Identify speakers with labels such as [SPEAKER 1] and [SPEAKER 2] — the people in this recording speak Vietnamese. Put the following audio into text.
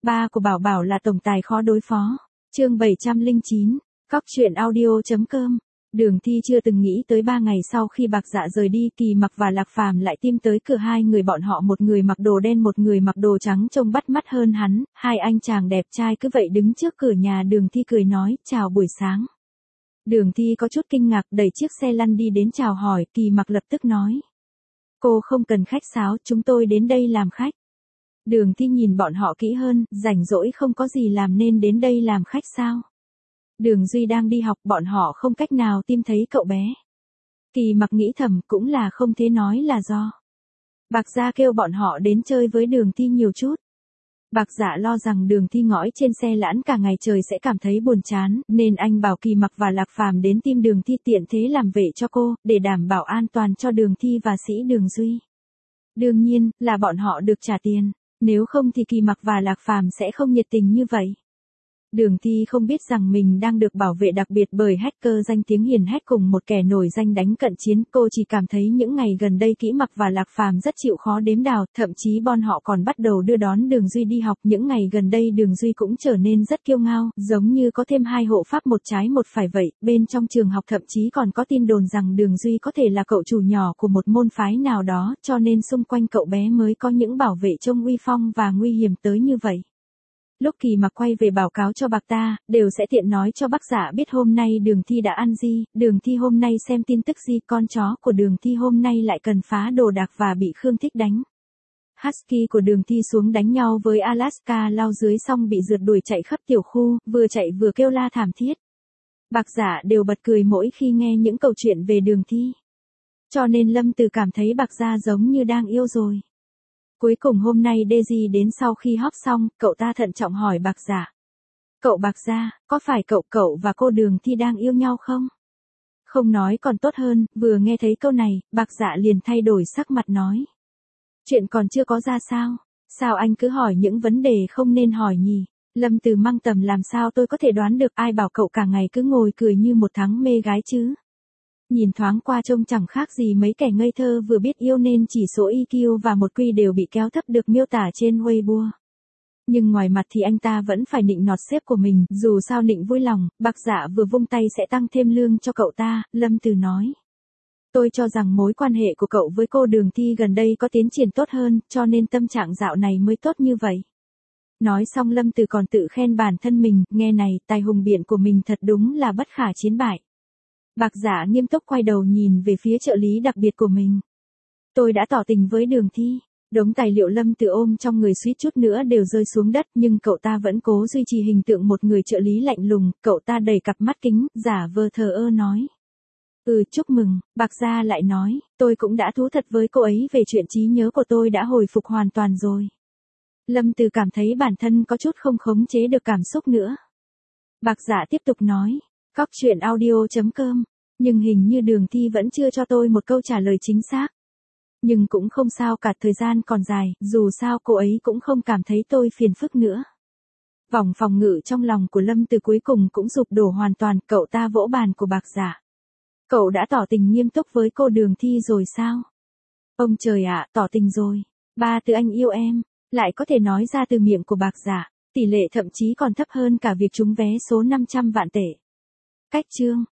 [SPEAKER 1] Ba của Bảo Bảo là tổng tài khó đối phó. Chương 709, Cóc truyện audio.com. Đường Thi chưa từng nghĩ tới 3 ngày sau khi Bạc Dạ rời đi, Kỳ Mặc và Lạc Phàm lại tìm tới cửa hai người bọn họ, một người mặc đồ đen một người mặc đồ trắng trông bắt mắt hơn hắn, hai anh chàng đẹp trai cứ vậy đứng trước cửa nhà Đường Thi cười nói, chào buổi sáng. Đường Thi có chút kinh ngạc đẩy chiếc xe lăn đi đến chào hỏi, Kỳ Mặc lập tức nói. Cô không cần khách sáo, chúng tôi đến đây làm khách. Đường Thi nhìn bọn họ kỹ hơn, rảnh rỗi không có gì làm nên đến đây làm khách sao? Đường Duy đang đi học, bọn họ không cách nào tìm thấy cậu bé. Kỳ Mặc nghĩ thầm, cũng là không thể nói là do Bạc Dạ kêu bọn họ đến chơi với Đường Thi nhiều chút. Bạc Dạ lo rằng Đường Thi ngõi trên xe lãn cả ngày trời sẽ cảm thấy buồn chán, nên anh bảo Kỳ Mặc và Lạc Phàm đến tìm Đường Thi tiện thế làm vệ cho cô, để đảm bảo an toàn cho Đường Thi và sĩ Đường Duy. Đương nhiên, là bọn họ được trả tiền, nếu không thì Kỳ Mặc và Lạc Phàm sẽ không nhiệt tình như vậy. Đường Thi không biết rằng mình đang được bảo vệ đặc biệt bởi hacker danh tiếng hiền hách cùng một kẻ nổi danh đánh cận chiến. Cô chỉ cảm thấy những ngày gần đây Kỷ Mặc và Lạc Phàm rất chịu khó đếm đào, thậm chí bọn họ còn bắt đầu đưa đón Đường Duy đi học. Những ngày gần đây Đường Duy cũng trở nên rất kiêu ngao, giống như có thêm hai hộ pháp một trái một phải vậy. Bên trong trường học thậm chí còn có tin đồn rằng Đường Duy có thể là cậu chủ nhỏ của một môn phái nào đó, cho nên xung quanh cậu bé mới có những bảo vệ trông uy phong và nguy hiểm tới như vậy. Lúc Kỳ Mặc quay về báo cáo cho Bạc ta, đều sẽ tiện nói cho Bác Dạ biết hôm nay Đường Thi đã ăn gì, Đường Thi hôm nay xem tin tức gì, con chó của Đường Thi hôm nay lại cần phá đồ đạc và bị Khương Thích đánh. Husky của Đường Thi xuống đánh nhau với Alaska lao dưới xong bị rượt đuổi chạy khắp tiểu khu, vừa chạy vừa kêu la thảm thiết. Bạc Dạ đều bật cười mỗi khi nghe những câu chuyện về Đường Thi. Cho nên Lâm Từ cảm thấy Bạc Dạ giống như đang yêu rồi. Cuối cùng hôm nay Daisy đến sau khi họp xong, cậu ta thận trọng hỏi Bạc Dạ. Cậu Bạc Dạ, có phải cậu và cô Đường Thi đang yêu nhau không? Không nói còn tốt hơn, vừa nghe thấy câu này, Bạc Dạ liền thay đổi sắc mặt nói. Chuyện còn chưa có ra sao? Sao anh cứ hỏi những vấn đề không nên hỏi nhỉ? Lâm Từ mang tầm làm sao tôi có thể đoán được, ai bảo cậu cả ngày cứ ngồi cười như một thắng mê gái chứ? Nhìn thoáng qua trông chẳng khác gì mấy kẻ ngây thơ vừa biết yêu nên chỉ số EQ và một quy đều bị kéo thấp được miêu tả trên Weibo. Nhưng ngoài mặt thì anh ta vẫn phải nịnh nọt sếp của mình, dù sao nịnh vui lòng, Bạc Dạ vừa vung tay sẽ tăng thêm lương cho cậu ta, Lâm Từ nói. Tôi cho rằng mối quan hệ của cậu với cô Đường Thi gần đây có tiến triển tốt hơn, cho nên tâm trạng dạo này mới tốt như vậy. Nói xong Lâm Từ còn tự khen bản thân mình, nghe này, tài hùng biện của mình thật đúng là bất khả chiến bại. Bạc Dạ nghiêm túc quay đầu nhìn về phía trợ lý đặc biệt của mình. Tôi đã tỏ tình với Đường Thi. Đống tài liệu Lâm Từ ôm trong người suýt chút nữa đều rơi xuống đất, nhưng cậu ta vẫn cố duy trì hình tượng một người trợ lý lạnh lùng, cậu ta đầy cặp mắt kính, giả vờ thờ ơ nói. Chúc mừng, Bạc Dạ lại nói, tôi cũng đã thú thật với cô ấy về chuyện trí nhớ của tôi đã hồi phục hoàn toàn rồi. Lâm Từ cảm thấy bản thân có chút không khống chế được cảm xúc nữa. Bạc Dạ tiếp tục nói. Cóc truyện audio.com, nhưng hình như Đường Thi vẫn chưa cho tôi một câu trả lời chính xác. Nhưng cũng không sao, cả thời gian còn dài, dù sao cô ấy cũng không cảm thấy tôi phiền phức nữa. Vòng phòng ngự trong lòng của Lâm Từ cuối cùng cũng sụp đổ hoàn toàn, cậu ta vỗ bàn của Bạc Dạ. Cậu đã tỏ tình nghiêm túc với cô Đường Thi rồi sao? Ông trời ạ, tỏ tình rồi. 3 từ anh yêu em, lại có thể nói ra từ miệng của Bạc Dạ, tỷ lệ thậm chí còn thấp hơn cả việc trúng vé số 500 vạn tệ. Cách chương